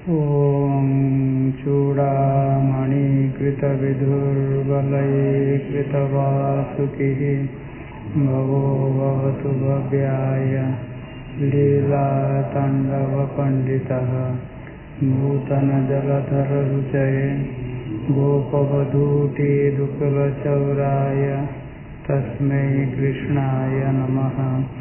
ॐ चूडामणिकृतविधुर्वलयीकृतवासुकिः भवो भवतु भव्याय लीलाताण्डवपण्डितः नूतनजलधररुचये गोपवधूटिदुकुलचौराय तस्मै कृष्णाय नमः।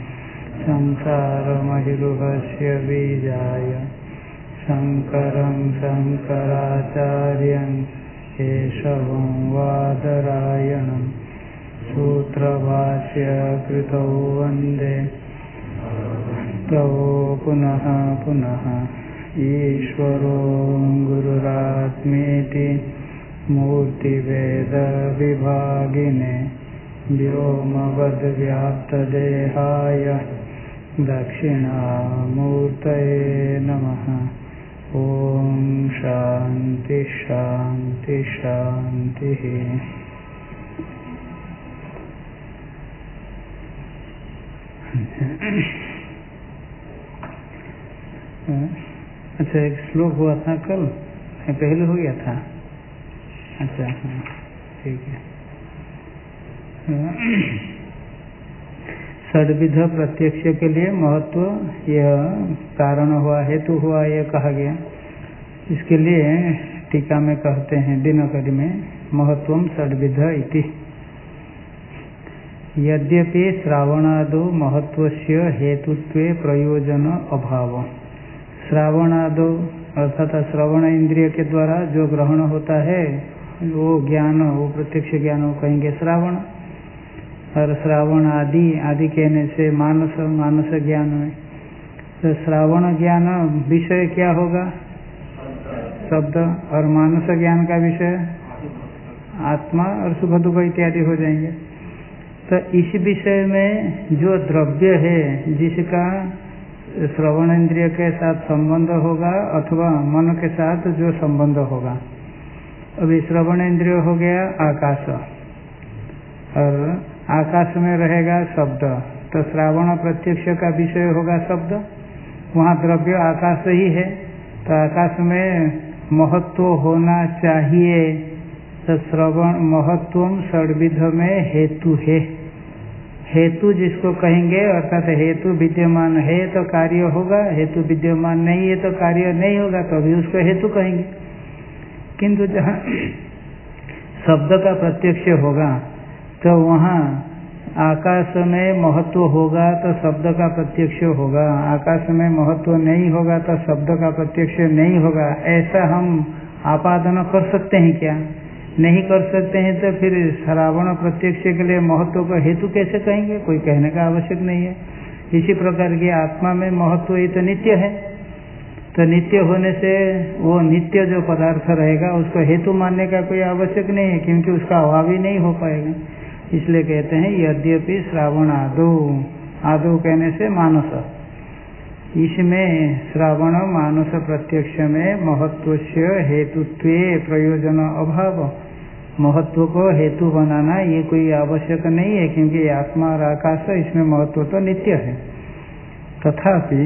संसारमहिरुहस्य बीजाय शङ्करं शङ्कराचार्यं केशवं वादरायणं सूत्रभाष्य कृतौ वन्दे तौ पुनः पुनः। ईश्वरो गुरुरात्मेति मूर्तिभेदविभागिने व्योमवद्व्याप्तदेहाय दक्षिणामूर्तये नमः। ओम शांति शांति शांति। अच्छा, एक श्लोक हुआ था कल, पहले हो गया था। अच्छा हाँ, ठीक है। षड्विध प्रत्यक्ष के लिए महत्व, यह कारण हुआ, हेतु हुआ, यह कहा गया। इसके लिए टीका में कहते हैं दिनकरी में, महत्वम षड्विध इति। यद्यपि श्रावणादो महत्वस्य हेतुत्वे प्रयोजन अभाव। श्रावणादो अर्थात श्रवण इंद्रिय के द्वारा जो ग्रहण होता है वो ज्ञान, वो प्रत्यक्ष ज्ञान वो कहेंगे श्रावण। और श्रावण आदि, आदि कहने से मानस, मानस ज्ञान में तो श्रावण ज्ञान विषय क्या होगा? शब्द। और मानस ज्ञान का विषय आत्मा और सुख दुख इत्यादि हो जाएंगे। तो इस विषय में जो द्रव्य है जिसका श्रवण इंद्रिय के साथ संबंध होगा अथवा मन के साथ जो संबंध होगा, अभी श्रवण इंद्रिय हो गया आकाश, और आकाश में रहेगा शब्द, तो श्रावण प्रत्यक्ष का विषय होगा शब्द। वहाँ द्रव्य आकाश ही है, तो आकाश में महत्व होना चाहिए। तो श्रवण महत्वम षड्विध में हेतु है। हेतु जिसको कहेंगे, अर्थात हेतु विद्यमान है तो कार्य होगा, हेतु विद्यमान नहीं है तो कार्य नहीं होगा, तभी उसको हेतु कहेंगे। किंतु जहाँ शब्द का प्रत्यक्ष होगा तो वहाँ आकाश में महत्व होगा तो शब्द का प्रत्यक्ष होगा, आकाश में महत्व नहीं होगा तो शब्द का प्रत्यक्ष नहीं होगा। ऐसा हम आपादन कर सकते हैं क्या? नहीं कर सकते हैं। तो फिर श्रावण प्रत्यक्ष के लिए महत्व को हेतु कैसे कहेंगे? कोई कहने का आवश्यक नहीं है। इसी प्रकार की आत्मा में महत्व ये तो नित्य है, तो नित्य होने से वो नित्य जो पदार्थ रहेगा उसको हेतु मानने का कोई आवश्यक नहीं है, क्योंकि उसका अभाव ही नहीं हो पाएगा। इसलिए कहते हैं यद्यपि श्रावण आदो, आदो कहने से मानस, इसमें श्रावण मानस प्रत्यक्ष में महत्वस्य हेतुत्वे प्रयोजन अभाव। महत्व को हेतु बनाना ये कोई आवश्यक नहीं है, क्योंकि आत्मा और आकाश इसमें महत्व तो नित्य है। तथापि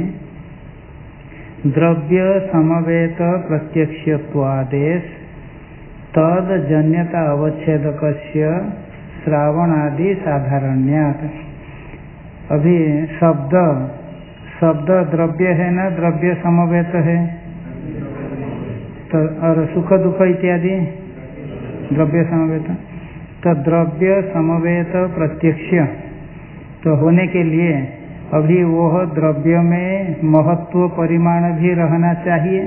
द्रव्य समवेत प्रत्यक्षत्वादेश तद जन्यता अवच्छेदकस्य श्रावणादि साधारण्यात्। अभी शब्द, शब्द द्रव्य है ना, द्रव्य समवेत है, तो और सुख दुख इत्यादि द्रव्य समवेत। तो द्रव्य समवेत प्रत्यक्ष तो होने के लिए अभी वह द्रव्य में महत्व परिमाण भी रहना चाहिए।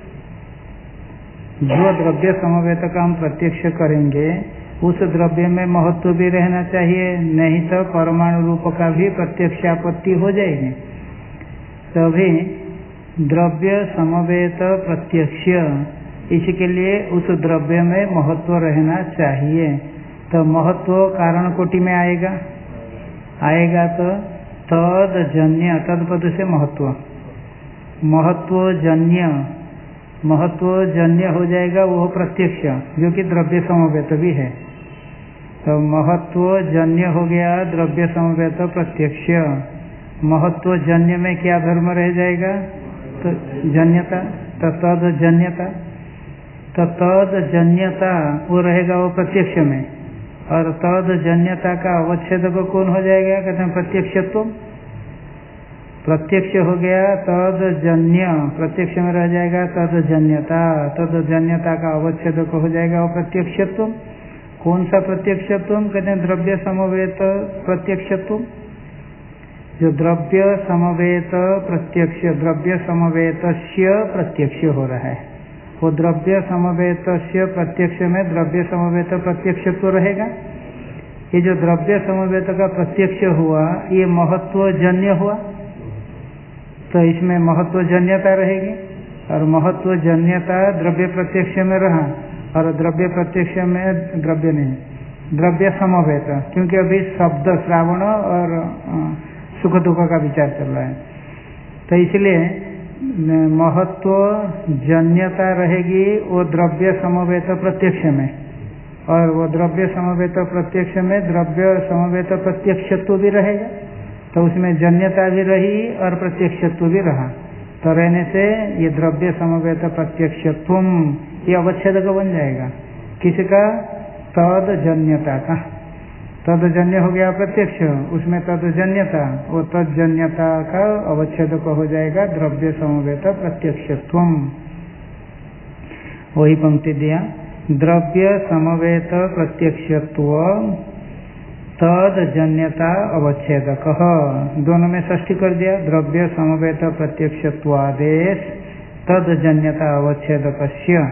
जो द्रव्य समवेत का हम प्रत्यक्ष करेंगे उस द्रव्य में महत्व भी रहना चाहिए, नहीं तो परमाणु रूप का भी प्रत्यक्षापत्ति हो जाएगी। तभी द्रव्य समवेत प्रत्यक्ष, इसके लिए उस द्रव्य में महत्व रहना चाहिए। तो महत्व कारण कोटि में आएगा, आएगा तो तदजन्य, तदपद से महत्व, महत्वजन्य, महत्वजन्य हो जाएगा वो प्रत्यक्ष, जो कि द्रव्य समवेत भी है। तो महत्वजन्य हो गया द्रव्य समवेत प्रत्यक्ष। महत्वजन्य में क्या धर्म रह जाएगा? तो जन्यता, तो तद जन्यता, तो तद जन्यता वो रहेगा वो प्रत्यक्ष में, और तद जन्यता का अवच्छेद को कौन हो जाएगा, कहते हैं प्रत्यक्षत्व। प्रत्यक्ष हो गया तद जन्य, प्रत्यक्ष में रह जाएगा तद जन्यता, तद जन्यता का अवच्छेद को हो जाएगा वो प्रत्यक्षत्व। कौन सा प्रत्यक्षत्व, कहते हैं द्रव्य समवेत प्रत्यक्षत्व। जो द्रव्य समवेत प्रत्यक्ष, द्रव्य समवेतस्य प्रत्यक्ष हो रहा है, वो द्रव्य समवेतस्य प्रत्यक्ष में द्रव्य समवेत प्रत्यक्षत्व रहेगा। ये जो द्रव्य समवेत का प्रत्यक्ष हुआ ये महत्वजन्य हुआ, तो इसमें महत्वजन्यता रहेगी, और महत्वजन्यता द्रव्य प्रत्यक्ष में रहा, और द्रव्य प्रत्यक्ष में द्रव्य नहीं, द्रव्य समवेत, क्योंकि अभी शब्द श्रावण और सुख दुख का विचार चल रहा है, तो इसलिए महत्व जन्यता रहेगी वो द्रव्य समवेत प्रत्यक्ष में, और वो द्रव्य समवेत प्रत्यक्ष में द्रव्य समवेत प्रत्यक्षत्व भी रहेगा, तो उसमें जन्यता भी रही और प्रत्यक्षत्व भी रहा, तो रहने से ये द्रव्य समवेत प्रत्यक्षत्व ये अवच्छेद का बन जाएगा। किसका, तद जन्यता का, तदजन्य हो गया प्रत्यक्ष, उसमें तदजन्यता, वो तदजन्यता का अवच्छेद को हो जाएगा द्रव्य समवेत प्रत्यक्षत्व। वही पंक्ति दिया, द्रव्य समवेत प्रत्यक्षत्व तदजन्यता अवच्छेदक, दोनों में षष्ठी कर दिया, द्रव्य समवेत प्रत्यक्षत्वादेश तदजन्यता अवच्छेदकस्य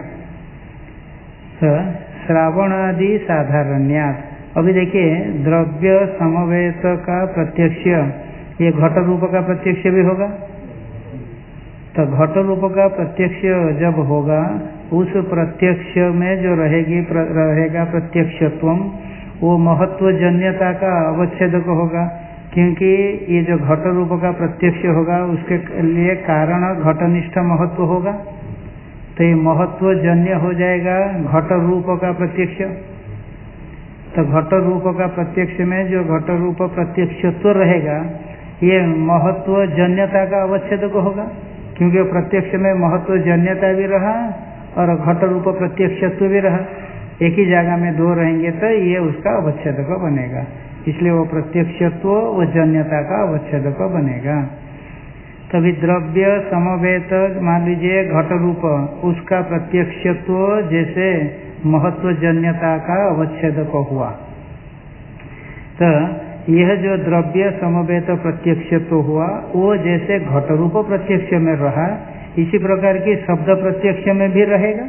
श्रावणादि साधारण्यात्। अभी देखिए द्रव्य समवेत का प्रत्यक्ष ये घट रूप का प्रत्यक्ष भी होगा, तो घट रूप का प्रत्यक्ष जब होगा उस प्रत्यक्ष में जो रहेगा प्रत्यक्षत्व वो महत्वजन्यता का अवच्छेदक होगा, क्योंकि ये जो घट रूप का प्रत्यक्ष होगा उसके लिए कारण घटनिष्ठ महत्व होगा, तो ये महत्वजन्य हो जाएगा घट रूप का प्रत्यक्ष। तो घट रूप का प्रत्यक्ष में जो घट रूप प्रत्यक्षत्व रहेगा ये महत्वजन्यता का अवच्छेदक होगा, क्योंकि प्रत्यक्ष में महत्वजन्यता भी रहा और घट रूप प्रत्यक्षत्व भी रहा, एक ही जगह में दो रहेंगे तो ये उसका अवच्छेदक बनेगा, इसलिए वो प्रत्यक्षत्व वो जन्यता का अवच्छेदक बनेगा। तभी द्रव्य समवेत मान लीजिए घट रूप, उसका प्रत्यक्षत्व जैसे महत्वजन्यता का अवच्छेदक हुआ, तो यह जो द्रव्य समवेत प्रत्यक्षत्व हुआ वो जैसे घट रूप प्रत्यक्ष में रहा, इसी प्रकार की शब्द प्रत्यक्ष में भी रहेगा।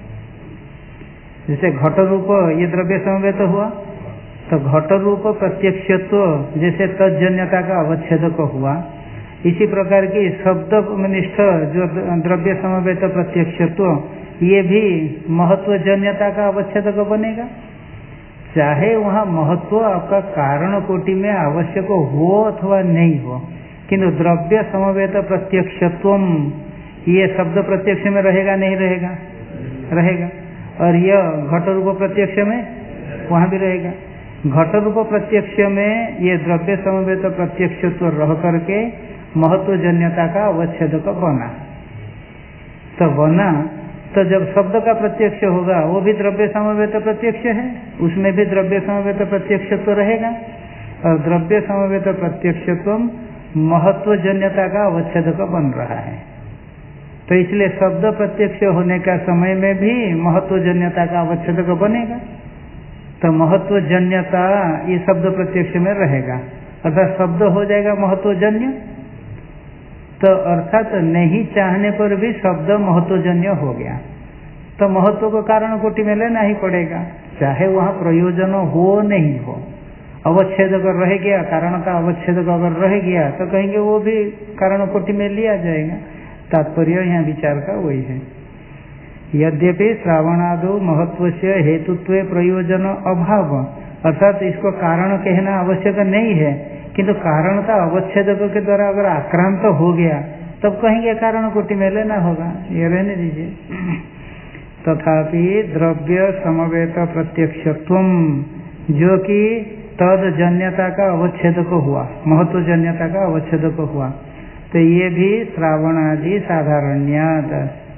जैसे घट रूप ये द्रव्य समवेत हुआ, तो घट रूप प्रत्यक्षत्व जैसे तजन्यता का अवच्छेदक हुआ, इसी प्रकार की शब्द निष्ठ जो द्रव्य समवेत प्रत्यक्षत्व ये भी महत्वजन्यता का अवच्छेदक बनेगा। चाहे वहाँ महत्व आपका कारण कोटि में आवश्यक हो अथवा नहीं हो, किंतु द्रव्य समवेत प्रत्यक्षत्व ये शब्द प्रत्यक्ष में रहेगा नहीं रहेगा, रहेगा, और यह घट रूप प्रत्यक्ष में वहाँ भी रहेगा। घट रूप प्रत्यक्ष में ये द्रव्य समवेत प्रत्यक्षत्व रह करके महत्वजन्यता का अवच्छेदक बना, तो बना तो जब शब्द का प्रत्यक्ष होगा वो भी द्रव्य समवेत प्रत्यक्ष है, उसमें भी द्रव्य समवेत प्रत्यक्षत्व रहेगा, और द्रव्य समवेत प्रत्यक्षत्व महत्वजन्यता का अवच्छेदक बन रहा है। तो इसलिए शब्द प्रत्यक्ष होने का समय में भी महत्वजन्यता का अवच्छेदक बनेगा, तो महत्वजन्यता ये शब्द प्रत्यक्ष में रहेगा, अर्थात शब्द हो जाएगा महत्वजन्य, तो अर्थात नहीं चाहने पर भी शब्द महत्वजन्य हो गया, तो महत्व को कारण कोटि में लेना ही पड़ेगा, चाहे वहाँ प्रयोजन हो नहीं हो। अवच्छेद अगर रह गया, कारण का अवच्छेद अगर रह गया तो कहेंगे वो भी कारण कोटि में लिया जाएगा। तात्पर्य यहाँ विचार का वही है। यद्यपि श्रावणादो महत्व से हेतुत्व प्रयोजन अभाव, अर्थात इसको कारण कहना आवश्यक नहीं है, किंतु कारण का अवच्छेदक के द्वारा अगर आक्रांत हो गया तब कहेंगे कारण कोटि में लेना होगा, ये रहने दीजिए। तथापि द्रव्य समवेत प्रत्यक्षत्व जो कि तदजन्यता का अवच्छेदक हुआ, महत्वजन्यता का अवच्छेदक हुआ, तो ये भी श्रावणादि साधारण्यात,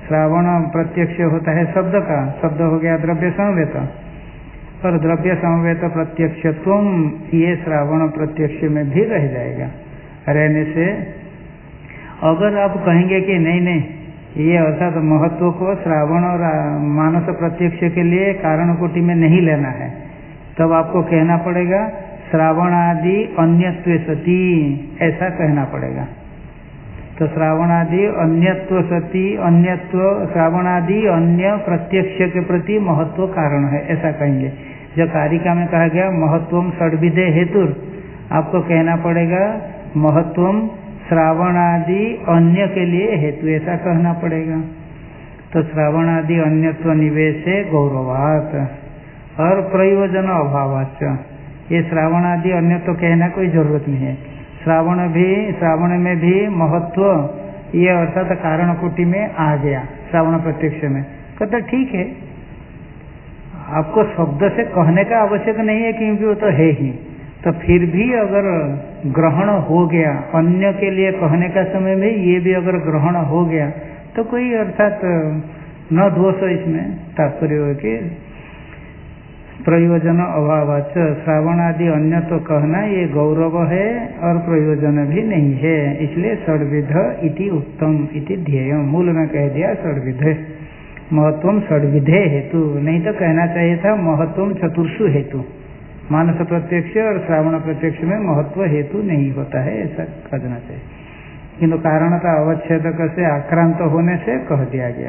श्रावण प्रत्यक्ष होता है शब्द का, शब्द हो गया द्रव्य समवेत, और द्रव्य समवेत प्रत्यक्षत्व ये श्रावण प्रत्यक्ष में भी रह जाएगा। रहने से अगर आप कहेंगे कि नहीं नहीं ये अर्थात तो महत्व को श्रावण और मानस प्रत्यक्ष के लिए कारण कोटि में नहीं लेना है, तब आपको कहना पड़ेगा श्रावण आदि अन्यत्व सती, ऐसा कहना पड़ेगा। तो श्रावण आदि अन्यत्व सती, अन्यत्व श्रावण आदि अन्य प्रत्यक्ष के प्रति महत्व कारण है, ऐसा कहेंगे। जो कारिका में कहा गया महत्वम षड्विधे हेतु, आपको कहना पड़ेगा महत्वम श्रावण आदि अन्य के लिए हेतु, ऐसा कहना पड़ेगा। तो श्रावण आदि अन्यत्व निवेशे गौरवात और प्रयोजन अभावाच, ये श्रावण आदि अन्यत्व कहना कोई जरूरत नहीं है। श्रावण में भी महत्व ये अर्थात कारण कोटि में आ गया श्रावण प्रत्यक्ष में, कहते ठीक है, आपको शब्द से कहने का आवश्यक नहीं है क्योंकि वो तो है ही। तो फिर भी अगर ग्रहण हो गया, अन्य के लिए कहने का समय में ये भी अगर ग्रहण हो गया तो कोई अर्थात न दोष इसमें, तात्पर्य हो कि प्रयोजन अभावाच श्रावण आदि अन्य तो कहना ये गौरव है और प्रयोजन भी नहीं है, इसलिए षड्विध इति उत्तम इति ध्येय, मूल में कह दिया षड्विध, महत्वम षड्विधे हेतु, नहीं तो कहना चाहिए था महत्वम चतुर्षु हेतु। मानस प्रत्यक्ष और श्रावण प्रत्यक्ष में महत्व हेतु नहीं होता है, ऐसा कहना चाहिए, किंतु कारणता अवच्छेदक से आक्रांत होने से कह दिया गया।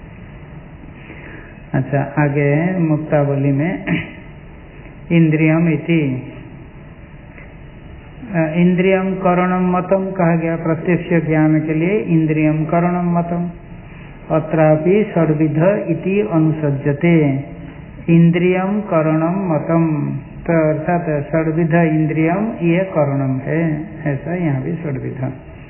अच्छा, आगे मुक्तावली में इंद्रियम इति, इंद्रियम करणम मतम कहा गया, प्रत्यक्ष ज्ञान के लिए इंद्रियम करणम मतम, अत्रापि षड्विध इति अनुसज्जते, इंद्रियम करणम मतम, तो अर्थात षड्विध इंद्रियम ये करणम है, ऐसा यहाँ भी षड्विध।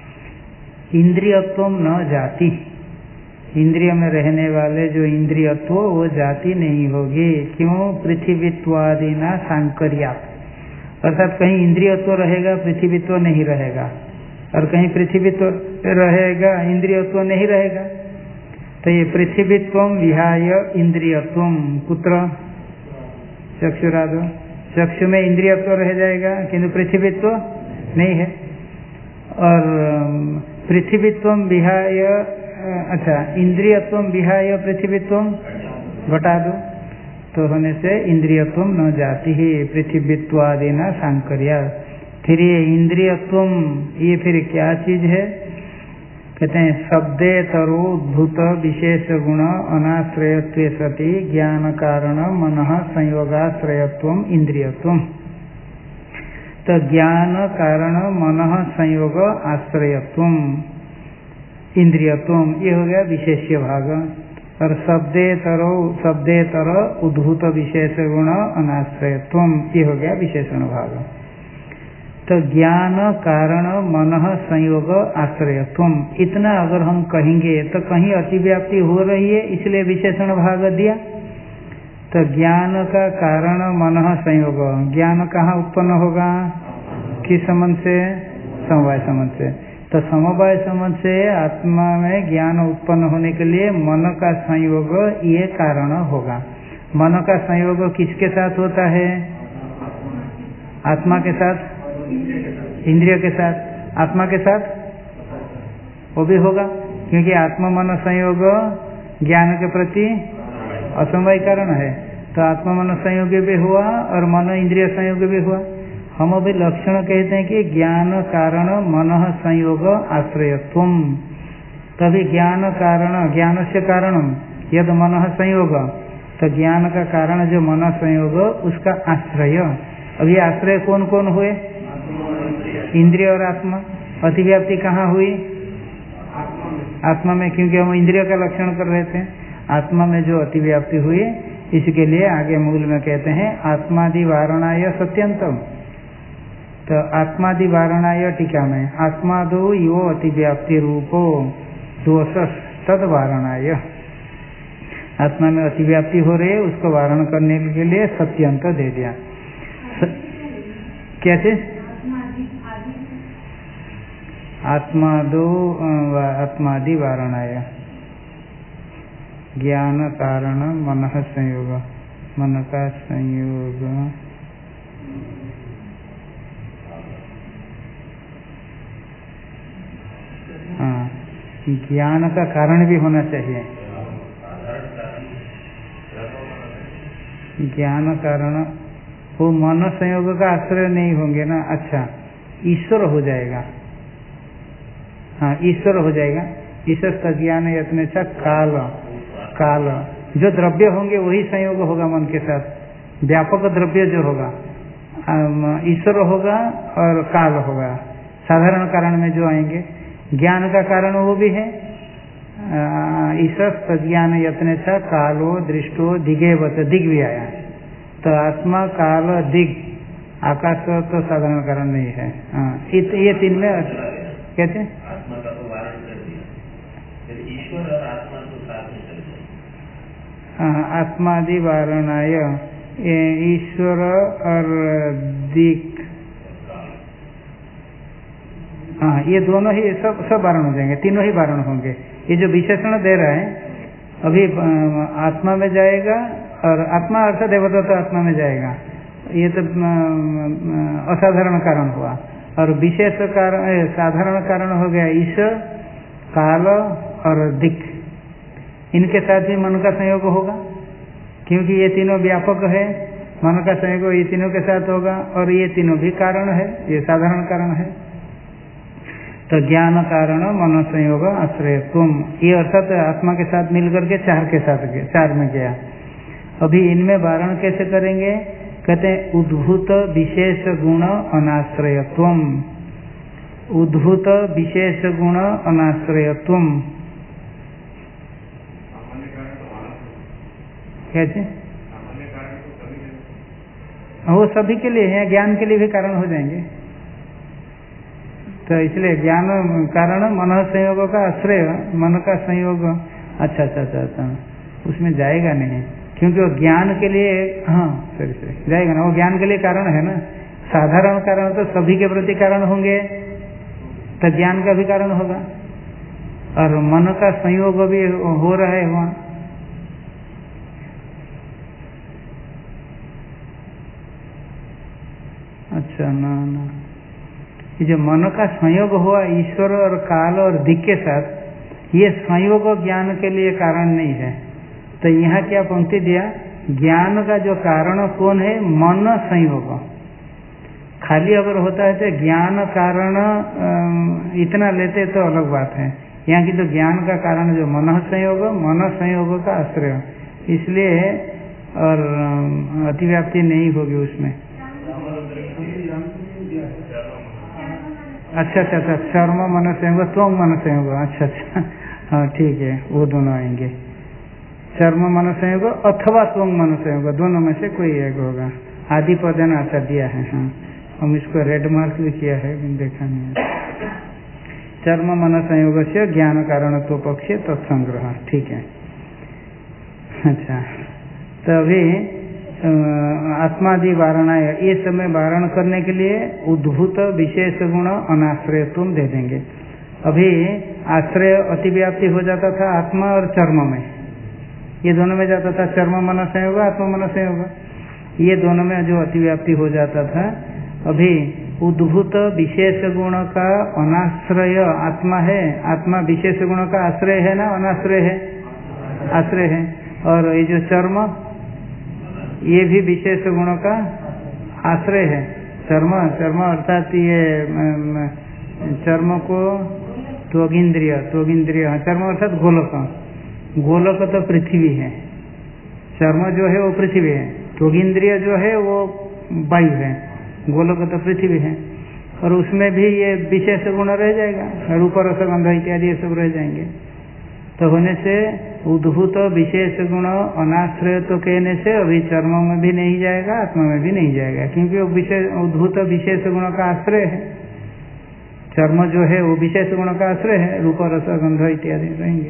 इंद्रियत्व न जाति, इंद्रिय में रहने वाले जो इंद्रियत्व वो जाति नहीं होगी, क्यों? पृथ्वीत्वादि ना सांकर्यात, अर्थात कहीं इंद्रियत्व रहेगा पृथ्वीत्व नहीं रहेगा, और कहीं पृथ्वीत्व रहेगा इंद्रियत्व नहीं रहेगा। तो ये पृथ्वीत्व विहाय इंद्रियत्व कुत्र? चक्षुरादो, चक्षु में इंद्रियत्व रह जाएगा किंतु पृथ्वीत्व नहीं है, और पृथ्वीत्व विहाय, अच्छा इंद्रियत्व विहाय पृथ्वीत्व घटा दो, तो होने से इंद्रियत्व न जाती ही, पृथ्वीत्वादि न सांकर्या। फिर ये इंद्रियत्व ये फिर क्या चीज है? कहते हैं शब्देतरोद्भूत विशेष गुण अनाश्रयत्व सति ज्ञान कारण मनः संयोगाश्रयत्व इंद्रियत्व। तो ज्ञान कारण मनः संयोग आश्रयत्व इंद्रियत्व, ये हो गया विशेष्य भाग, और शब्देतर उद्भूत विशेष गुण अनाश्रयत्व ये हो गया विशेषण भाग। तो ज्ञान कारण मनः संयोग आश्रयत्व, इतना अगर हम कहेंगे तो कहीं अतिव्याप्ति हो रही है, इसलिए विशेषण भाग दिया। तो ज्ञान का कारण मनः संयोग, ज्ञान कहाँ उत्पन्न होगा? किस संबंध से? समवाय संबंध से। तो समवाय संबंध से आत्मा में ज्ञान उत्पन्न होने के लिए मन का संयोग ये कारण होगा। मन का संयोग किसके साथ होता है? आत्मा के साथ, इंद्रिय के साथ, आत्मा के साथ वो भी होगा, क्योंकि आत्मा मन संयोग ज्ञान के प्रति असमवाय कारण है। तो आत्मा मन संयोग भी हुआ और मन इंद्रिय संयोग भी हुआ। हम अभी लक्षण कहते हैं कि ज्ञान कारण मन संयोग आश्रयत्व, तभी ज्ञान कारण, ज्ञान से कारण यद मन संयोग, तो ज्ञान का कारण जो मन संयोग उसका आश्रय। अभी आश्रय कौन कौन हुए? इंद्रिय और आत्मा। अतिव्याप्ति कहाँ हुई? आत्मा में, क्योंकि हम इंद्रिय का लक्षण कर रहे थे। आत्मा में जो अतिव्याप्ति हुई, इसके लिए आगे मूल में कहते हैं आत्मादि वारणाय सत्यंतम। तो आत्मादि वारणाय टीका में आत्मादो यो अतिव्याप्ति रूपो दोष तद वारणाय, आत्मा में अतिव्याप्ति हो रही है उसको वारण करने के लिए सत्यंत दे दिया। कैसे? आत्मादि वारणाय, ज्ञान कारण मन संयोग, मन का संयोग, हाँ, ज्ञान का कारण भी होना चाहिए। ज्ञान कारण वो मन संयोग का आश्रय नहीं होंगे ना। अच्छा, ईश्वर हो जाएगा। हाँ, ईश्वर हो जाएगा। ईश्वर का ज्ञान यत्न अच्छा काल, काल जो द्रव्य होंगे वही संयोग होगा मन के साथ। व्यापक द्रव्य जो होगा ईश्वर होगा और काल होगा। साधारण कारण में जो आएंगे, ज्ञान का कारण वो भी है ईश्वर प्रज्ञान यत्न अच्छा कालो दृष्टो दिगेवत, दिग भी आया। तो आत्मा काल दिग, आकाश तो साधारण कारण नहीं है। ये तीन में कहते हैं आत्मा का तो वारण कर दिया, फिर ईश्वर और आत्मा तो साथ में चल जाए। आत्मादि वारणाय ईश्वर और दिक, हाँ, ये दोनों ही सब वारण हो जाएंगे, तीनों ही वारण होंगे। ये जो विशेषण दे रहा है अभी आत्मा में जाएगा, और आत्मा अर्थात देवता तो आत्मा में जाएगा, ये तो असाधारण कारण हुआ। और विशेष कारण साधारण कारण हो गया ईश्वर, काल और दिक्। इनके साथ भी मन का संयोग होगा, क्योंकि ये तीनों व्यापक है। मन का संयोग ये तीनों के साथ होगा, और ये तीनों भी कारण है, ये साधारण कारण है। तो ज्ञान कारण मन संयोग आश्रय तुम, ये अर्थात आत्मा के साथ मिलकर के चार में गया। अभी इनमें वारण कैसे करेंगे? कहते हैं उद्भूत विशेष गुण अनाश्रयत्वम, उद्भूत विशेष गुण अनाश्रयत्वम। कैसे? वो सभी के लिए है, ज्ञान के लिए भी कारण हो जाएंगे। तो इसलिए ज्ञान कारण मन संयोग का आश्रय, मन का संयोग। अच्छा, उसमें जाएगा नहीं, क्योंकि वो ज्ञान के लिए, हाँ सही जाएगा ना, वो ज्ञान के लिए कारण है ना। साधारण कारण तो सभी के प्रति कारण होंगे, तो ज्ञान का भी कारण होगा, और मन का संयोग भी हो रहा है वहाँ। अच्छा, ना ये जो मन का संयोग हुआ ईश्वर और काल और दिक् के साथ, ये संयोग ज्ञान के लिए कारण नहीं है। तो यहाँ क्या पंक्ति दिया? ज्ञान का जो कारण कौन है? मन संयोग। खाली अगर होता है तो ज्ञान कारण इतना लेते तो अलग बात है। यहाँ की तो ज्ञान का कारण जो मन संयोग का आश्रय, इसलिए और अतिव्याप्ति नहीं होगी उसमें। अच्छा, चर्म मन संयोग, त्वंग मन संयोग। अच्छा, हाँ ठीक है, वो दोनों आएंगे। चर्म मन संयोग अथवा त्वंग मन संयोग, दोनों में से कोई एक होगा। आदि पद ने अच्छा दिया है। हाँ, हम इसको रेड मार्क भी किया है, देखा नहीं। चर्म मन संयोग से ज्ञान कारण तो पक्ष तत्संग्रह, ठीक है। अच्छा, तो अभी आत्मादि वारणाय, ये समय वारण करने के लिए उद्भूत विशेष गुण अनाश्रय तुम दे देंगे। अभी आश्रय अतिव्याप्ति हो जाता था आत्मा और चर्म में, ये दोनों में जाता था। चर्म मन संयोग, आत्मा मन संयोग, ये दोनों में जो अतिव्याप्ति हो जाता था। अभी उद्भूत विशेष गुण का अनाश्रय आत्मा है, आत्मा विशेष गुण का आश्रय है ना, अनाश्रय है? आश्रय है। और ये जो चर्म, ये भी विशेष गुणों का आश्रय है। चर्म अर्थात ये चर्म को त्वगिंद्रिय, चर्म अर्थात गोलक तो पृथ्वी है। चर्म जो है वो पृथ्वी है, त्वगिंद्रिय जो है वो वायु है, गोलक तो पृथ्वी है। और उसमें भी ये विशेष गुण रह जाएगा, रूप रस गंध इत्यादि ये सब रह जाएंगे। तो होने से उद्भूत विशेष गुण अनाश्रय तो कहने से अभी चर्म में भी नहीं जाएगा, आत्मा में भी नहीं जाएगा, क्योंकि वो उद्भूत विशेष गुण का आश्रय है। चर्म जो है वो विशेष गुण का आश्रय है, रूप रस गंध इत्यादि रहेंगे।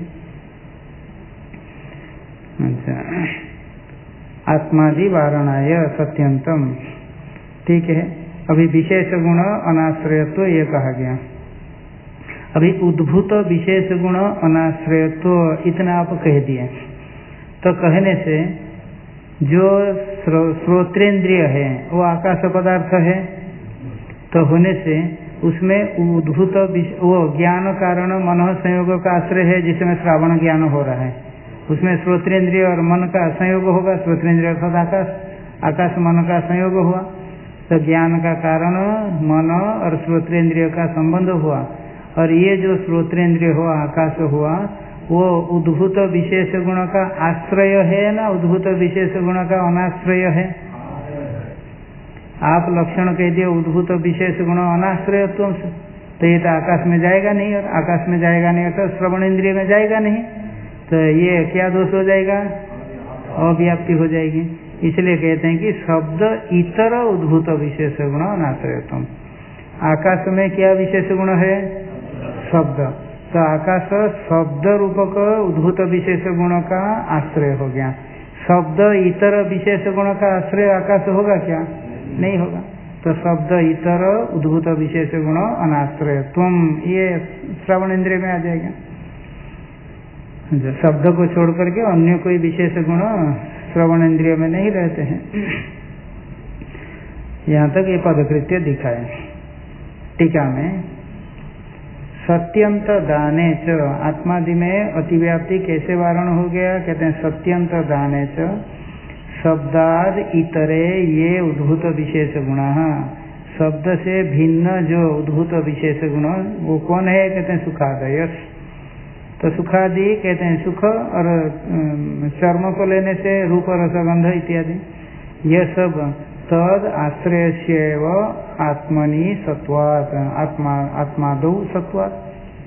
अच्छा, आत्मादि वारणाय सत्यंतम, ठीक है। अभी विशेष गुण अनाश्रयत्व ये कहा गया। अभी उद्भूत विशेष गुण अनाश्रयत्व इतना आप कह दिए। तो कहने से जो श्रोत्रेंद्रिय है वो आकाश पदार्थ है, तो होने से उसमें उद्भूत वो ज्ञान कारण मन संयोग का आश्रय है, जिसमें श्रावण ज्ञान हो रहा है, उसमें श्रोत्रेंद्रिय और मन का संयोग होगा। श्रोत्रेंद्रिय अर्थात आकाश, आकाश मन का संयोग हुआ, तो ज्ञान का कारण मन और श्रोत्रेंद्रिय का संबंध हुआ। और ये जो श्रोत्रेंद्रिय हुआ, आकाश हुआ, वो उद्भूत विशेष गुण का आश्रय है ना उद्भूत विशेष गुण का अनाश्रय है? आप लक्षण कह दिए उद्भूत विशेष गुण अनाश्रयत्व से, तो ये तो आकाश में जाएगा नहीं, और आकाश में जाएगा नहीं तो श्रवण इंद्रिय में जाएगा नहीं, तो ये क्या दोष हो जाएगा? अव्याप्ति हो जाएगी। इसलिए कहते हैं कि शब्द इतर उद्भूत विशेष गुण अनाश्रयत्व। आकाश में क्या विशेष गुण है? शब्द। तो आकाश शब्द रूपक उद्भूत विशेष गुण का आश्रय हो गया। शब्द इतर विशेष गुण का आश्रय आकाश होगा क्या? नहीं होगा। तो शब्द इतर उद्भूत विशेष गुण अनाश्रय तुम, ये श्रवण इंद्रिय में आ जाएगा। शब्द को छोड़ करके अन्य कोई विशेष गुण श्रवण इंद्रिय में नहीं रहते हैं। यहाँ तक ये पदकृत्य दिखाए। टीका में सत्यंत दाने च, आत्मादि में अतिव्याप्ति कैसे वारण हो गया? कहते हैं सत्यंत दाने च शब्दाद इतरे ये उद्भूत विशेष गुण, शब्द से भिन्न जो उद्भूत विशेष गुण वो कौन है? कहते हैं सुखादय। तो सुखादि कहते हैं सुख, और चर्म को लेने से रूप रसगंध इत्यादि, यह सब तद आश्रयस्यैव आत्मनि सत्वात्, आत्मादौ सत्वात्,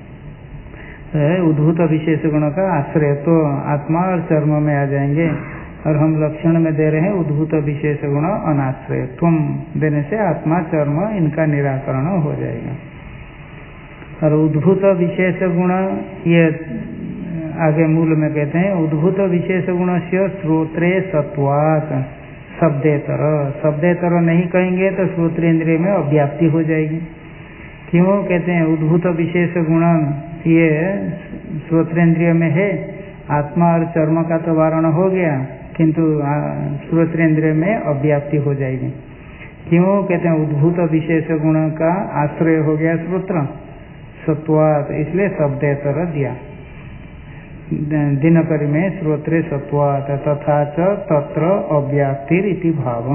उद्भूत विशेष गुण का आश्रय तो आत्मा और चर्म में आ जाएंगे। और हम लक्षण में दे रहे हैं उद्भूत विशेष गुण अनाश्रय तुम देने से आत्मा चर्म इनका निराकरण हो जाएगा। और उद्भूत विशेष गुण ये आगे मूल में कहते हैं उद्भूत विशेष गुण से श्रोत्रे सत्वात् शब्देतर, शब्देतर नहीं कहेंगे तो श्रोत्रेंद्रिय में अव्याप्ति हो जाएगी। क्यों कहते हैं उद्भूत विशेष गुण ये श्रोत्रेंद्रिय में है, आत्मा और चर्म का तो वारण हो गया, किंतु श्रोत्रेंद्रिय में अव्याप्ति हो जाएगी। क्यों कहते हैं उद्भूत विशेष गुण का आश्रय हो गया श्रोत्र सत्वात्, इसलिए शब्देतर दिया। दिनकरी में श्रोत्रे सत्वात् तथा च तत्र अव्याप्तिरिति भाव।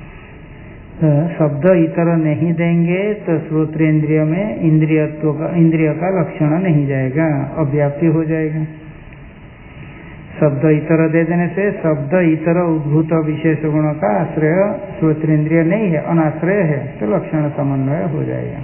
शब्द इतर नहीं देंगे तो श्रोत्रेंद्रिय में इंद्रिय का लक्षण नहीं जाएगा, अव्याप्ति हो जाएगा। शब्द इतर दे देने से शब्द इतर उद्भूत विशेष गुण का आश्रय श्रोत्रेंद्रिय नहीं है, अनाश्रय है, तो लक्षण समन्वय हो जाएगा।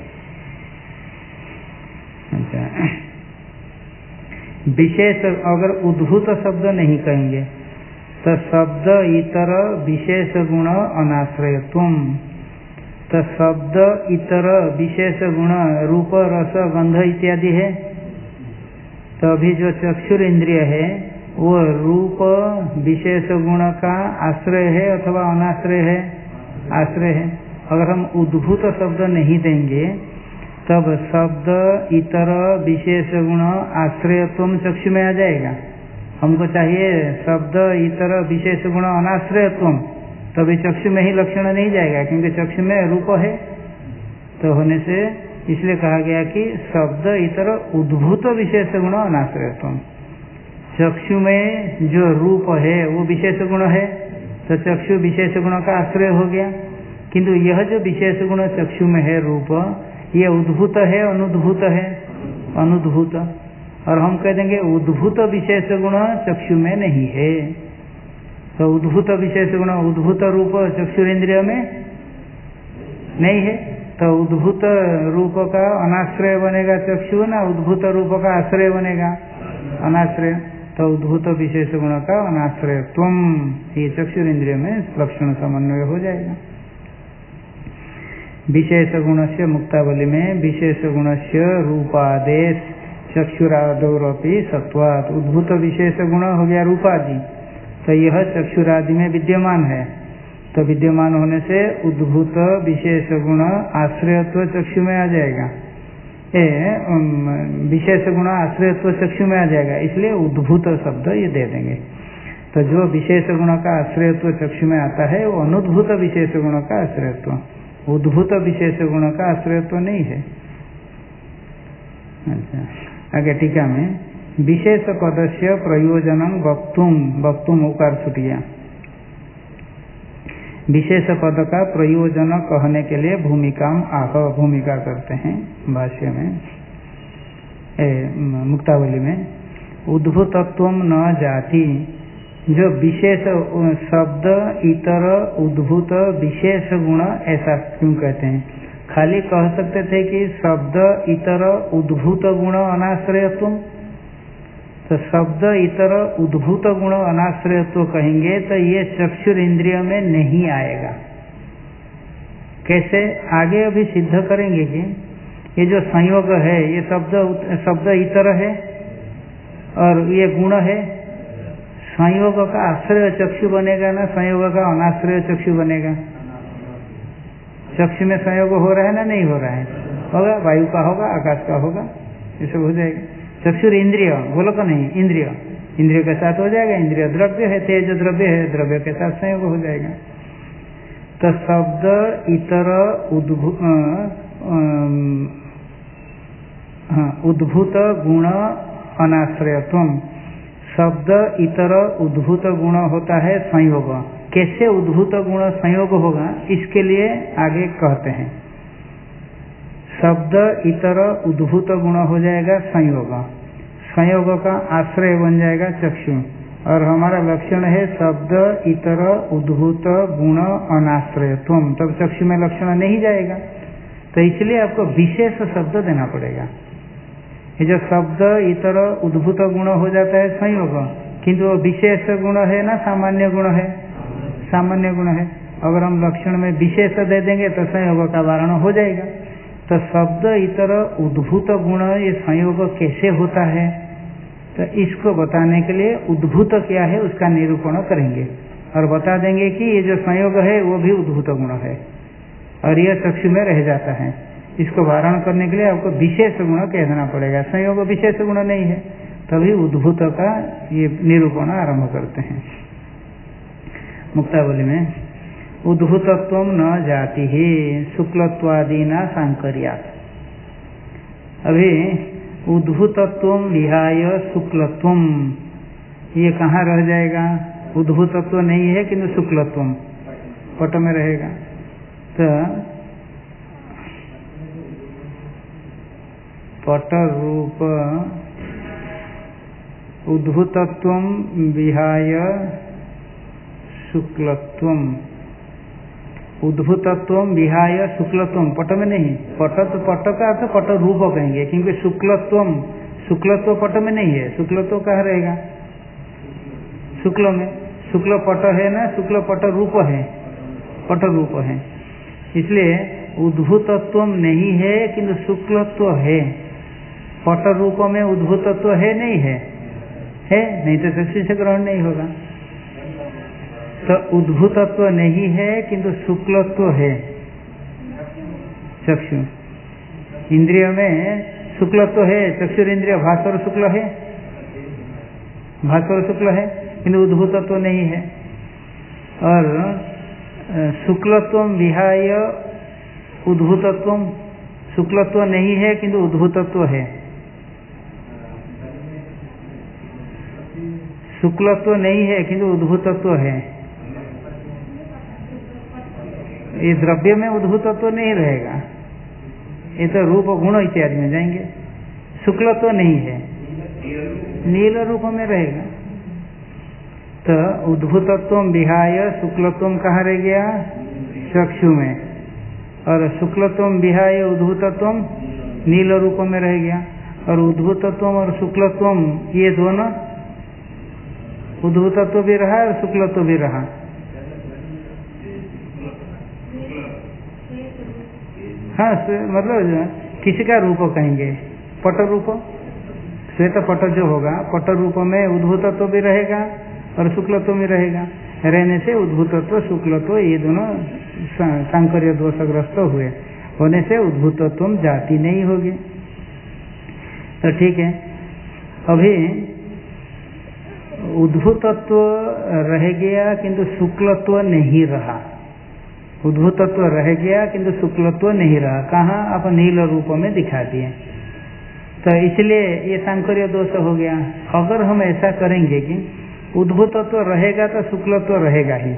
विशेष अगर उद्भूत शब्द नहीं कहेंगे तो शब्द इतर विशेष गुण अनाश्रय तुम, तो शब्द इतर विशेष गुण रूप रस गंध इत्यादि है, तो अभी जो चक्षुर इंद्रिय है वो रूप विशेष गुण का आश्रय है अथवा अनाश्रय है? आश्रय है। अगर हम उद्भूत शब्द नहीं देंगे तब शब्द इतर विशेष गुण आश्रयत्व चक्षु में आ जाएगा। हमको चाहिए शब्द इतर विशेष गुण अनाश्रयत्व, तभी चक्षु में ही लक्षण नहीं जाएगा, क्योंकि चक्षु में रूप है। तो होने से इसलिए कहा गया कि शब्द इतर उद्भूत विशेष गुण अनाश्रयत्व। चक्षु में जो रूप है वो विशेष गुण है, तो चक्षु विशेष गुण का आश्रय हो गया। किंतु यह जो विशेष गुण चक्षु में है रूप, ये उद्भूत है अनुद्भूत है? अनुद्भूत। और हम कह देंगे उद्भूत विशेष गुण चक्षु में नहीं है, तो उद्भूत विशेष गुण उद्भूत रूप चक्षुरेंद्रिय में नहीं है, तो उद्भूत रूप का अनाश्रय बनेगा चक्षु ना उद्भूत रूप का आश्रय बनेगा अनाश्रय। तो उद्भूत विशेष गुण का अनाश्रय तुम, ये चक्षुरेंद्रिय में लक्षण समन्वय हो जाएगा। विशेष गुण से मुक्तावली में विशेष गुण से रूपादेश चक्षुरादौरपि सत्वात्, उद्भूत विशेष गुण हो गया रूपादि, तो यह चक्षुरादि में विद्यमान है, तो विद्यमान होने से उद्भूत विशेष गुण आश्रयत्व चक्षु में आ जाएगा। विशेष गुण आश्रयत्व चक्षु में आ जाएगा, इसलिए उद्भूत शब्द ये दे देंगे। तो जो विशेष गुण का आश्रयत्व चक्षु में आता है वो अनुद्भूत विशेष गुण का आश्रयत्व, उद्भूत विशेष गुण का आश्रयत्व नहीं है। अच्छा, आगे टीका में विशेष पदस्य प्रयोजनम वक्तुम उकार छुटिया, विशेष पद का प्रयोजन कहने के लिए भूमिका करते हैं भाष्य में मुक्तावली में। उद्भूतत्व न जाति, जो विशेष शब्द इतर उद्भूत विशेष गुण, ऐसा क्यों कहते हैं? खाली कह सकते थे कि शब्द इतर उद्भूत गुण अनाश्रयत्व, तो शब्द इतर उद्भूत गुण अनाश्रयत्व कहेंगे तो ये चक्षुर इंद्रिय में नहीं आएगा। कैसे? आगे अभी सिद्ध करेंगे कि ये जो संयोग है ये शब्द इतर है और ये गुण है। संयोग का आश्रय चक्षु बनेगा ना संयोग का अनाश्रय चक्षु बनेगा? चक्षु में संयोग हो रहा है ना नहीं हो रहा है? होगा, वायु का होगा, आकाश का होगा, ये सब हो जाएगा। चक्षुर इंद्रिय बोलो तो नहीं, इंद्रिय के साथ हो जाएगा। इंद्रिय द्रव्य है, तेज द्रव्य है, द्रव्य के साथ संयोग हो जाएगा। तो शब्द इतर उद्भूत गुण अनाश्रयत्व, शब्द इतर उद्भूत गुण होता है संयोग। कैसे उद्भूत गुण संयोग होगा इसके लिए आगे कहते हैं। शब्द इतर उद्भूत गुण हो जाएगा संयोग, संयोग का आश्रय बन जाएगा चक्षु, और हमारा लक्षण है शब्द इतर उद्भूत गुण अनाश्रयत्व, तब चक्षु में लक्षण नहीं जाएगा। तो इसलिए आपको विशेष शब्द देना पड़ेगा। ये जो शब्द इतर उद्भूत गुण हो जाता है संयोग, किंतु वो विशेष गुण है ना सामान्य गुण है? सामान्य गुण है। अगर हम लक्षण में विशेष दे देंगे तो संयोग का वारण हो जाएगा। तो शब्द इतर उद्भूत गुण ये संयोग कैसे होता है, तो इसको बताने के लिए उद्भूत क्या है उसका निरूपण करेंगे और बता देंगे कि ये जो संयोग है वो भी उद्भूत गुण है और यह चक्षु में रह जाता है। इसको वारण करने के लिए आपको विशेष गुण कह देना पड़ेगा। संयोग विशेष गुण नहीं है, तभी उद्भूत का ये निरूपण आरंभ करते हैं। मुक्तावली में उद्भूतत्व न जाति ही शुक्लत्वादीना सांकर्यात्। अभी उद्भूतत्व विहाय शुक्लत्वम, ये कहाँ रह जाएगा? उद्भूतत्व नहीं है किंतु शुक्लत्वम पट में रहेगा। तो पट रूप उद्भूतत्वम विहाय शुक्लत्वम, उद्भूतत्वम विहाय शुक्लत्वम पट में नहीं। पट तो पट का तो पट रूप कहेंगे, क्योंकि शुक्लत्वम, शुक्लत्व पट में नहीं है। शुक्लत्व कहाँ रहेगा? शुक्ल में। शुक्ल पट है ना, शुक्ल पट रूप है, पट रूप है। इसलिए उद्भूतत्व नहीं है किंतु शुक्लत्व है। पट रूप में उद्भूतत्व है नहीं है? है, नहीं तो चक्षु से ग्रहण नहीं होगा। तो उद्भूतत्व नहीं है किंतु शुक्लत्व है। चक्षु इंद्रिय में शुक्लत्व है, चक्षुर इंद्रिय भास्वर शुक्ल है, भास्वर शुक्ल है किंतु उद्भूतत्व नहीं है। और शुक्लत्व विहाय उद्भूतत्व, शुक्लत्व नहीं है किंतु उद्भूतत्व है। शुक्लत्व नहीं है किंतु उद्भूतत्व है। ये द्रव्य में उद्भूतत्व नहीं रहेगा, ये तो रूप गुण इत्यादि में जाएंगे। शुक्लत्व नहीं है, नील रूप में रहेगा। तो उद्भूतत्व विहाय शुक्लत्व कहाँ रह गया? चक्षु में। और शुक्लत्व विहाय उद्भूतत्व नील रूप में रह गया। और उद्भूतत्व और शुक्लत्व ये दोनों, उद्भूतत्व भी रहा और शुक्लत्व भी रहा। हाँ, मतलब किसी का रूप कहेंगे, पट रूप, श्वेत पट जो होगा पट रूप में उद्भूतत्व भी रहेगा और शुक्लत्व भी रहेगा। रहने से उद्भूतत्व शुक्लत्व ये दोनों सांकर्य दोषग्रस्त हुए, होने से उद्भूतत्व जाति नहीं होगी। तो ठीक है, अभी उद्भूतत्व रह गया किंतु शुक्लत्व नहीं रहा। उद्भूतत्व रह गया किंतु शुक्लत्व नहीं रहा। कहाँ? आप नील रूप में दिखा दिए। तो इसलिए ये सांकर्य दोष हो गया। अगर हम ऐसा करेंगे कि उद्भूतत्व रहेगा तो शुक्लत्व रहेगा ही,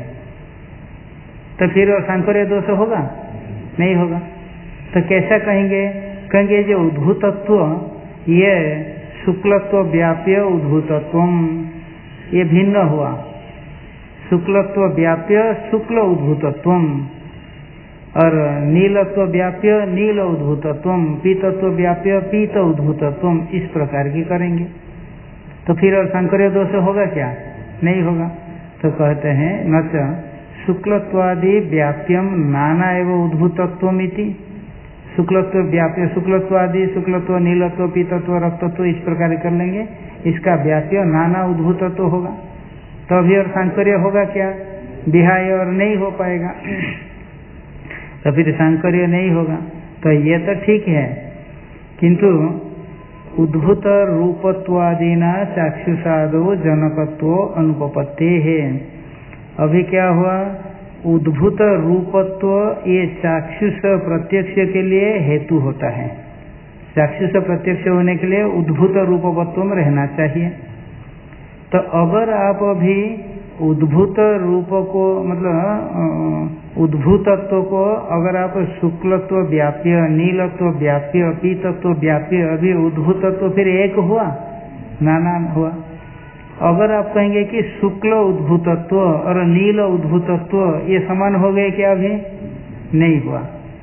तो फिर सांकर्य दोष होगा? नहीं होगा। तो कैसा कहेंगे? कहेंगे जो उद्भूतत्व ये शुक्लत्व व्याप्य उद्भूतत्वम, ये भिन्न हुआ। शुक्लत्व व्याप्य शुक्ल उद्भूतत्वम और नीलत्व व्याप्य नील उद्भूतत्वम, पीतत्व व्याप्य पीत उद्भूतत्वम, इस प्रकार की करेंगे। तो फिर और सांकर्य दोष होगा क्या? नहीं होगा। तो कहते हैं न च शुक्लत्वादि व्याप्यम नाना एवं उद्भूतत्वमिति। शुक्लत्व व्याप्य शुक्लत्वादि, शुक्लत्व नीलत्व पीतत्व रक्तत्व, इस प्रकार कर लेंगे। इसका व्याप्य नाना उद्भूतत्व होगा। तो अभी और सांकर्य होगा क्या? विहाय और नहीं हो पाएगा। तो फिर सांकर्य नहीं होगा। तो ये तो ठीक है, किंतु उद्भूत रूपत्वादिना चाक्षुषादो जनकत्व अनुपपत्ति है। अभी क्या हुआ? उद्भूत रूपत्व ये चाक्षुष प्रत्यक्ष के लिए हेतु होता है। चाक्षुष प्रत्यक्ष होने के लिए उद्भूत रूपत्व में रहना चाहिए। तो अगर आप अभी उद्भूत रूप को मतलब उद्भूतत्व को अगर आप शुक्लत्व व्याप्य नीलत्व व्याप्य पीतत्व व्याप्य, अभी उद्भूतत्व फिर एक हुआ? नाना हुआ। अगर आप कहेंगे कि शुक्ल उद्भूतत्व और नील उद्भूतत्व ये समान हो गए क्या? अभी नहीं हुआ।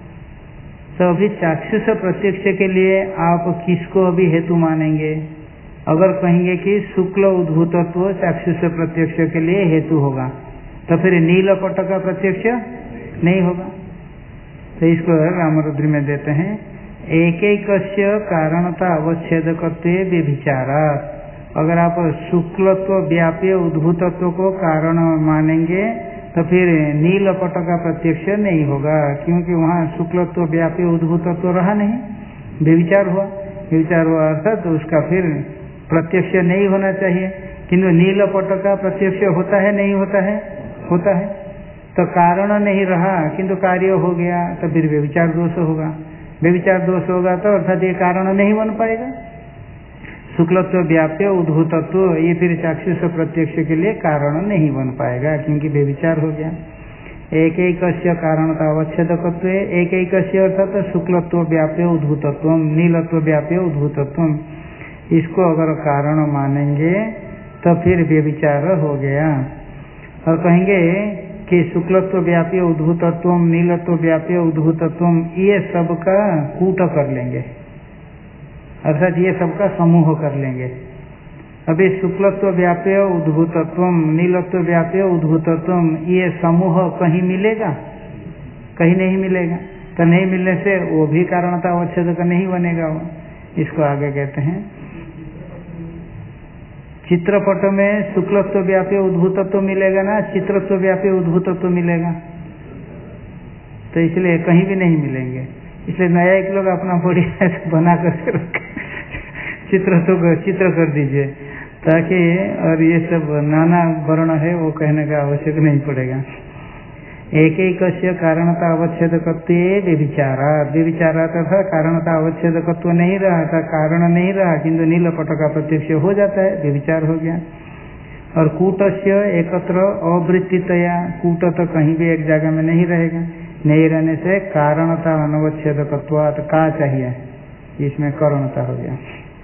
तो अभी चाक्षुष प्रत्यक्ष के लिए आप किसको अभी हेतु मानेंगे? अगर कहेंगे कि शुक्ल उद्भूतत्व चाक्षुष प्रत्यक्ष के लिए हेतु होगा, तो फिर नील पट का प्रत्यक्ष नहीं होगा। तो इसको रामरुद्री में देते हैं एक एक कारणता अवच्छेदकत्वे व्यभिचारात्। अगर आप शुक्लत्व व्याप्य उद्भूतत्व को कारण मानेंगे तो फिर नील पट का प्रत्यक्ष नहीं होगा, क्योंकि वहाँ शुक्लत्व व्याप्य उद्भूतत्व रहा नहीं, व्यभिचार हुआ। व्यभिचार हुआ अर्थात तो उसका फिर प्रत्यक्ष नहीं होना चाहिए। किंतु नील पट का प्रत्यक्ष होता है नहीं होता है? होता है। तो कारण नहीं रहा किंतु कार्य हो गया, तो फिर व्यभिचार दोष होगा। व्यभिचार दोष होगा तो अर्थात ये कारण नहीं बन पाएगा। शुक्लत्व व्याप्य उद्भूतत्व ये फिर चाक्षुष प्रत्यक्ष के लिए कारण नहीं बन पाएगा, क्योंकि व्यभिचार हो गया। एक एक कारणता अवच्छेदकत्व, एक एक अर्थात शुक्लत्व व्याप्य उद्भूतत्व नीलत्व व्याप्य उद्भूतत्व, इसको अगर कारण मानेंगे तो फिर व्यभिचार हो गया। और कहेंगे कि शुक्लत्व व्याप्य उद्भूतत्व नीलत्व व्याप्य उद्भूतत्व ये सबका कूट कर लेंगे, अर्थात ये सबका समूह कर लेंगे। अभी शुक्लत्व व्याप्य उद्भूतत्व नीलत्व व्याप्य उद्भूतत्व ये समूह कहीं मिलेगा? कहीं नहीं मिलेगा। तो नहीं मिलने से वो भी कारणता अवच्छेद का नहीं बनेगा। वो इसको आगे कहते हैं चित्रपट में शुक्लत्व व्याप्य उद्भूतत्व मिलेगा ना, चित्रत्व व्याप्य उद्भूतत्व मिलेगा। तो इसलिए कहीं भी नहीं मिलेंगे। इसलिए नया एक लोग अपना बॉडी बना करके रखे चित्र कर दीजिए, ताकि और ये सब नाना वर्ण है वो कहने का आवश्यक नहीं पड़ेगा। एक एक कारणता अवच्छेदकत्व व्यभिचारा, व्यभिचारा तथा कारणता अवच्छेदकत्व नहीं रहा था, कारण नहीं रहा किंतु नीलपट का प्रत्यक्ष हो जाता है, व्यभिचार हो गया। और कूटस्य एकत्र अवृत्तितया, कूट तो कहीं भी एक जगह में नहीं रहेगा, नहीं रहने से कारणता अनवच्छेदकत्वात् का चाहिए, इसमें कारणता हो गया,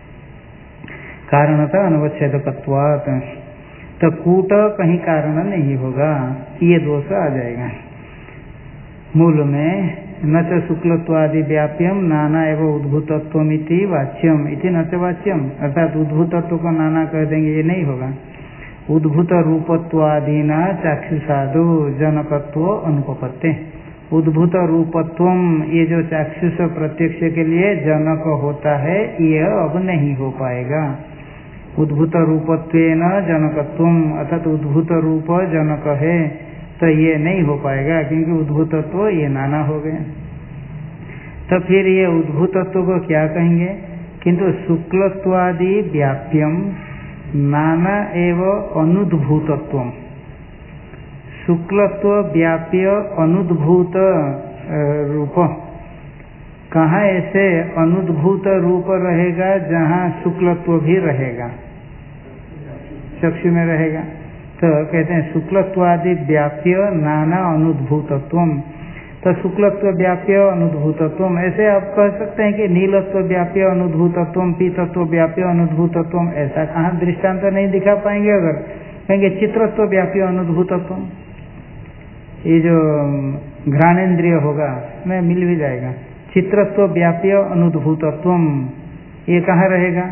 कारणता अनवच्छेदकत्वात्। तो कूट कहीं कारण नहीं होगा, ये दोष आ जाएगा। मूल में न च शुक्लत्वादि व्याप्यम नाना एवं उद्भूतत्वमिति वाच्यम इति न च वाच्यम, अर्थात उद्भूतत्व को नाना कह देंगे ये नहीं होगा। उद्भूत रूपत्वादि न चाक्षुषादो जनकत्व अनुपपत्ते, उद्भूत रूपत्वम ये जो चाक्षुष प्रत्यक्ष के लिए जनक होता है ये अब नहीं हो पाएगा। उद्भूत रूपत्वेन जनकत्वम, अर्थात उद्भूत रूप जनक है तो ये नहीं हो पाएगा, क्योंकि उद्भूतत्व ये नाना हो गए। तो फिर ये उद्भूतत्व को क्या कहेंगे? किंतु शुक्लत्वादि व्याप्यम नाना एव अनुद्भूतत्व, शुक्लत्व व्याप्य अनुद्भूत रूप। कहाँ ऐसे अनुद्भूत रूप रहेगा जहाँ शुक्लत्व भी रहेगा, चक्षु में रहेगा। तो कहते हैं शुक्लत्वादि व्याप्य नाना अनुद्भूतत्व। तो शुक्लत्व व्याप्य अनुद्भूतत्व, ऐसे आप कह सकते हैं कि नीलत्व व्याप्य अनुद्भूतत्व, पीतत्व व्याप्य अनुद्भूतत्व, ऐसा कहाँ दृष्टांत नहीं दिखा पाएंगे। अगर कहेंगे चित्रत्व व्याप्य अनुद्भूतत्व, ये जो घ्राणेन्द्रिय होगा में मिल भी जाएगा। चित्रत्व व्याप्य अनुद्भूतत्व, ये कहाँ रहेगा,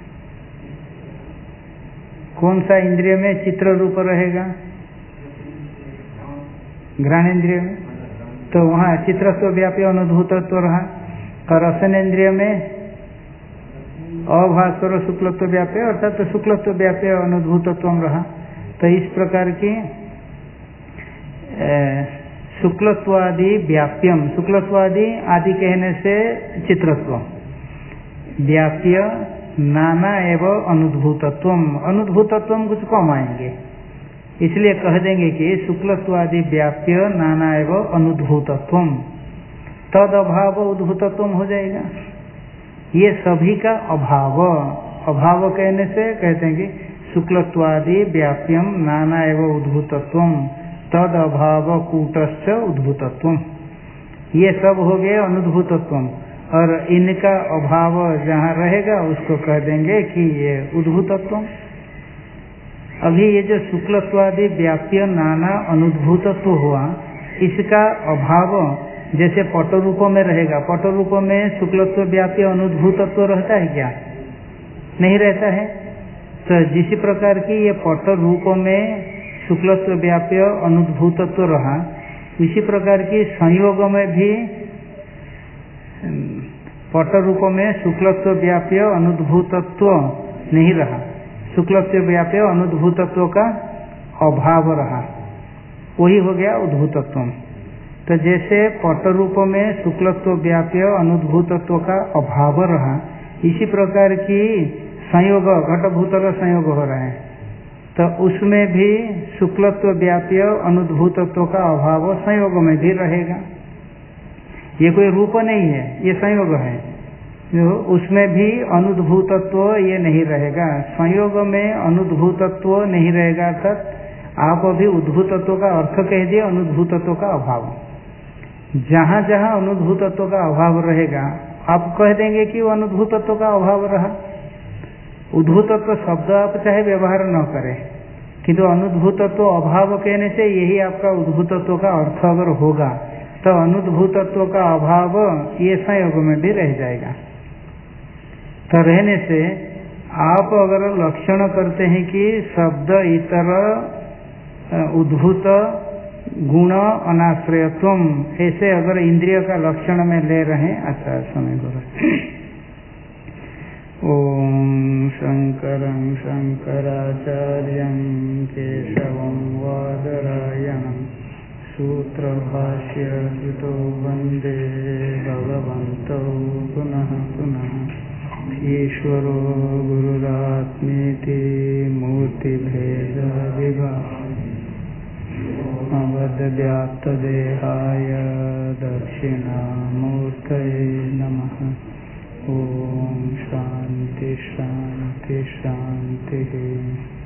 कौन सा इंद्रिय में चित्र रूप रहेगा, घ्राणेन्द्रिय में, तो वहाँ चित्रत्व व्याप्य अनुद्भूतत्व रहा। और रसनेन्द्रिय में अभास्कर शुक्लत्व व्याप्य, अर्थात तो शुक्लत्व व्याप्य अनुद्भूतत्व रहा। तो इस प्रकार की शुक्लत्वादि व्याप्यम, शुक्लत्वादि आदि कहने से चित्रत्व, व्याप्य नाना एवं अनुद्भूतत्व, अनुद्भूतत्व कुछ कम आएंगे, इसलिए कह देंगे कि शुक्लत्वादि व्याप्य नाना एवं अनुद्भूतत्व, तद अभाव उद्भूतत्व हो जाएगा। ये सभी का अभाव, अभाव कहने से कहते हैं कि शुक्लत्वादि व्याप्यम नाना एवं उद्भूतत्व, तद अभाव कूटश्च उद्भूतत्व, ये सब हो गए अनुद्भूतत्व। और इनका अभाव जहाँ रहेगा उसको कह देंगे कि ये उद्भूतत्व। अभी ये जो शुक्लत्वादि व्याप्य नाना अनुद्भूतत्व हुआ, इसका अभाव जैसे पट रूपों में रहेगा, पट रूपों में शुक्लत्व व्याप्य अनुद्भूतत्व रहता है क्या, नहीं रहता है। तो जिस प्रकार की ये पट रूपों में शुक्लत्व व्याप्य अनुद्भूतत्व रहा, इसी प्रकार की संयोग में भी पट रूपों में शुक्लत्व व्याप्य अनुद्भूतत्व नहीं रहा, शुक्लत्व व्याप्य अनुद्भूतत्व का अभाव रहा, वही हो गया उद्भूतत्व। तो जैसे पट रूपों में शुक्लत्व व्याप्य अनुद्भूतत्व का अभाव रहा, इसी प्रकार की संयोग घटभूतल संयोग हो रहा है, तो उसमें भी शुक्लत्व व्याप्य अनुद्भूतत्व का अभाव संयोग में भी रहेगा। ये कोई रूप नहीं है, ये संयोग है, जो उसमें भी अनुद्भूतत्व ये नहीं रहेगा। संयोग में अनुद्भूतत्व नहीं रहेगा, अर्थात आप अभी उद्भूतत्व का अर्थ कह दिए अनुद्भूतत्व का अभाव। जहाँ जहाँ अनुद्भूतत्व का अभाव रहेगा आप कह देंगे कि वो अनुद्भूतत्व का अभाव रहा। उद्भूतत्व शब्द आप चाहे व्यवहार न करें, किंतु अनुद्भूतत्व अभाव कहने से यही आपका उद्भूतत्व का अर्थ अगर होगा तो अनुद्भूतत्व का अभाव ये संयोग में भी रह जाएगा। तो रहने से आप अगर लक्षण करते हैं कि शब्द इतर उद्भूत गुण अनाश्रयत्व, ऐसे अगर इंद्रिय का लक्षण में ले रहे हैं, अच्छा समय हो रहा है। ओम शंकरं शंकराचार्यं केशवं वादरायणं सूत्रभाष्य कृतो वंदे भगवन्तौ पुनः पुनः। ईश्वरो गुरुरात्मेति मूर्तिभेद विभाग अवद्व्याप्तदेहाय दक्षिणामूर्तये नमः। ओम शांति शांति शांति।